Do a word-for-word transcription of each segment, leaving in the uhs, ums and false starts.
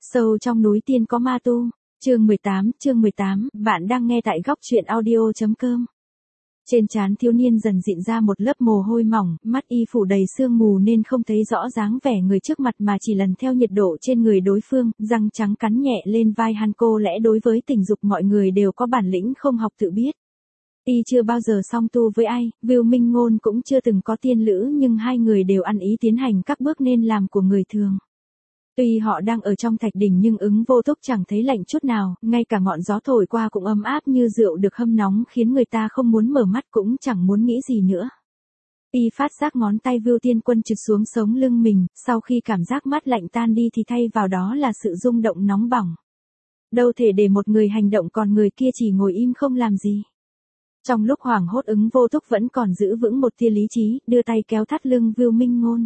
Sâu trong núi tiên có ma tu, chương mười tám, chương mười tám, bạn đang nghe tại góc truyện audio.com. Trên trán thiếu niên dần dịn ra một lớp mồ hôi mỏng, mắt y phủ đầy sương mù nên không thấy rõ dáng vẻ người trước mặt mà chỉ lần theo nhiệt độ trên người đối phương, răng trắng cắn nhẹ lên vai hắn. Cô lẽ đối với tình dục mọi người đều có bản lĩnh không học tự biết. Y chưa bao giờ song tu với ai, Vưu Minh Ngôn cũng chưa từng có tiên lữ, nhưng hai người đều ăn ý tiến hành các bước nên làm của người thường. Tuy họ đang ở trong thạch đỉnh nhưng Ứng Vô Túc chẳng thấy lạnh chút nào, ngay cả ngọn gió thổi qua cũng ấm áp như rượu được hâm nóng khiến người ta không muốn mở mắt cũng chẳng muốn nghĩ gì nữa. Y phát giác ngón tay Vưu Tiên Quân trượt xuống sống lưng mình, sau khi cảm giác mát lạnh tan đi thì thay vào đó là sự rung động nóng bỏng. Đâu thể để một người hành động còn người kia chỉ ngồi im không làm gì. Trong lúc hoảng hốt, Ứng Vô Túc vẫn còn giữ vững một tia lý trí, đưa tay kéo thắt lưng Vưu Minh Ngôn.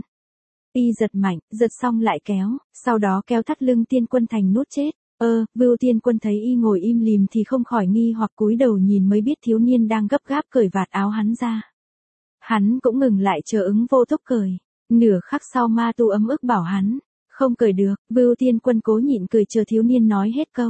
Y giật mạnh, giật xong lại kéo, sau đó kéo thắt lưng Tiên Quân thành nút chết. Ơ, Vưu Tiên Quân thấy y ngồi im lìm thì không khỏi nghi hoặc cúi đầu nhìn mới biết thiếu niên đang gấp gáp cởi vạt áo hắn ra. Hắn cũng ngừng lại chờ Ứng Vô Túc cởi. Nửa khắc sau ma tu ấm ức bảo hắn, không cởi được. Vưu Tiên Quân cố nhịn cười chờ thiếu niên nói hết câu.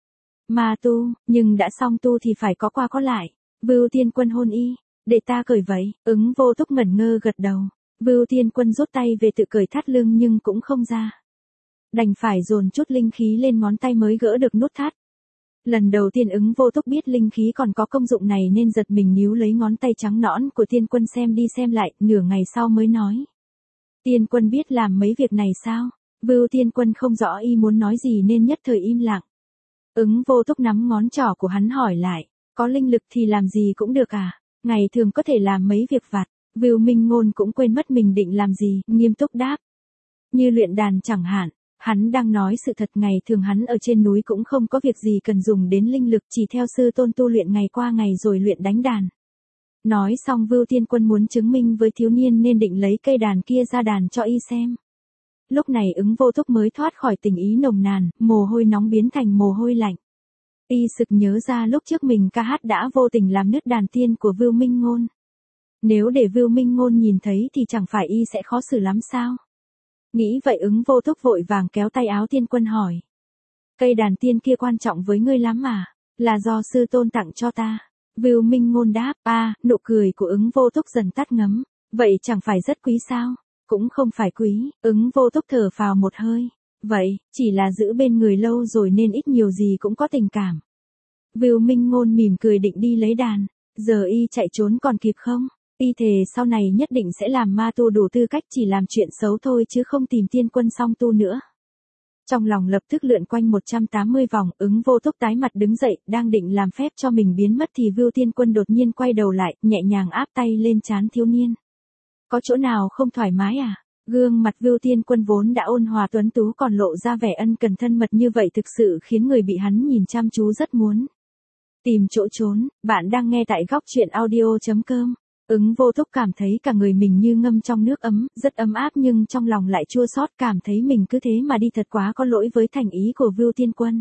Ma tu, nhưng đã xong tu thì phải có qua có lại. Vưu Tiên Quân hôn y, để ta cởi vậy. Ứng Vô Túc ngẩn ngơ gật đầu. Vưu Tiên Quân rút tay về tự cởi thắt lưng nhưng cũng không ra. Đành phải dồn chút linh khí lên ngón tay mới gỡ được nút thắt. Lần đầu tiên Ứng Vô Túc biết linh khí còn có công dụng này nên giật mình níu lấy ngón tay trắng nõn của Tiên Quân xem đi xem lại, nửa ngày sau mới nói. Tiên Quân biết làm mấy việc này sao? Vưu Tiên Quân không rõ y muốn nói gì nên nhất thời im lặng. Ứng Vô Túc nắm ngón trỏ của hắn hỏi lại, có linh lực thì làm gì cũng được à? Ngày thường có thể làm mấy việc vặt. Vưu Minh Ngôn cũng quên mất mình định làm gì, nghiêm túc đáp. Như luyện đàn chẳng hạn, hắn đang nói sự thật, ngày thường hắn ở trên núi cũng không có việc gì cần dùng đến linh lực, chỉ theo sư tôn tu luyện ngày qua ngày rồi luyện đánh đàn. Nói xong Vưu Tiên Quân muốn chứng minh với thiếu niên nên định lấy cây đàn kia ra đàn cho y xem. Lúc này Ứng Vô Túc mới thoát khỏi tình ý nồng nàn, mồ hôi nóng biến thành mồ hôi lạnh. Y sực nhớ ra lúc trước mình ca hát đã vô tình làm nứt đàn tiên của Vưu Minh Ngôn. Nếu để Vưu Minh Ngôn nhìn thấy thì chẳng phải y sẽ khó xử lắm sao? Nghĩ vậy Ứng Vô Túc vội vàng kéo tay áo Tiên Quân hỏi. Cây đàn tiên kia quan trọng với ngươi lắm à? Là do sư tôn tặng cho ta. Vưu Minh Ngôn đáp. À, nụ cười của Ứng Vô Túc dần tắt ngấm. Vậy chẳng phải rất quý sao? Cũng không phải quý. Ứng Vô Túc thở phào một hơi. Vậy, chỉ là giữ bên người lâu rồi nên ít nhiều gì cũng có tình cảm. Vưu Minh Ngôn mỉm cười định đi lấy đàn. Giờ y chạy trốn còn kịp không? Y thề sau này nhất định sẽ làm ma tu đủ tư cách, chỉ làm chuyện xấu thôi chứ không tìm Tiên Quân song tu nữa. Trong lòng lập tức lượn quanh một trăm tám mươi vòng, Ứng Vô Túc tái mặt đứng dậy, đang định làm phép cho mình biến mất thì Vưu Tiên Quân đột nhiên quay đầu lại, nhẹ nhàng áp tay lên trán thiếu niên. Có chỗ nào không thoải mái à? Gương mặt Vưu Tiên Quân vốn đã ôn hòa tuấn tú còn lộ ra vẻ ân cần thân mật như vậy thực sự khiến người bị hắn nhìn chăm chú rất muốn tìm chỗ trốn. Bạn đang nghe tại góc truyện audio.com. Ứng Vô Túc cảm thấy cả người mình như ngâm trong nước ấm, rất ấm áp nhưng trong lòng lại chua xót, cảm thấy mình cứ thế mà đi thật quá có lỗi với thành ý của Vưu Tiên Quân.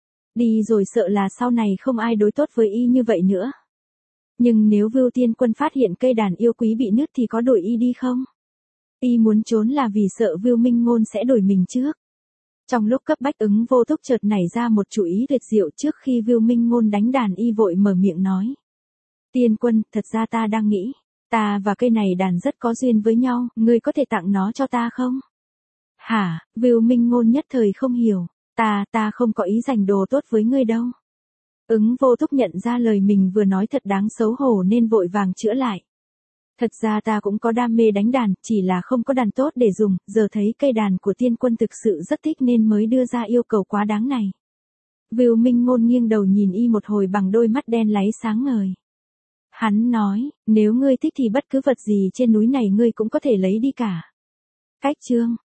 Đi rồi sợ là sau này không ai đối tốt với y như vậy nữa. Nhưng nếu Vưu Tiên Quân phát hiện cây đàn yêu quý bị nứt thì có đuổi y đi không? Y muốn trốn là vì sợ Vưu Minh Ngôn sẽ đuổi mình trước. Trong lúc cấp bách Ứng Vô Túc chợt nảy ra một chủ ý tuyệt diệu. Trước khi Vưu Minh Ngôn đánh đàn y vội mở miệng nói. Tiên Quân, thật ra ta đang nghĩ, ta và cây này đàn rất có duyên với nhau, ngươi có thể tặng nó cho ta không? Hả? Vưu Minh Ngôn nhất thời không hiểu, ta, ta không có ý dành đồ tốt với ngươi đâu. Ứng Vô Túc nhận ra lời mình vừa nói thật đáng xấu hổ nên vội vàng chữa lại. Thật ra ta cũng có đam mê đánh đàn, chỉ là không có đàn tốt để dùng, giờ thấy cây đàn của Tiên Quân thực sự rất thích nên mới đưa ra yêu cầu quá đáng này. Vưu Minh Ngôn nghiêng đầu nhìn y một hồi bằng đôi mắt đen láy sáng ngời. Hắn nói, nếu ngươi thích thì bất cứ vật gì trên núi này ngươi cũng có thể lấy đi cả. Cách chương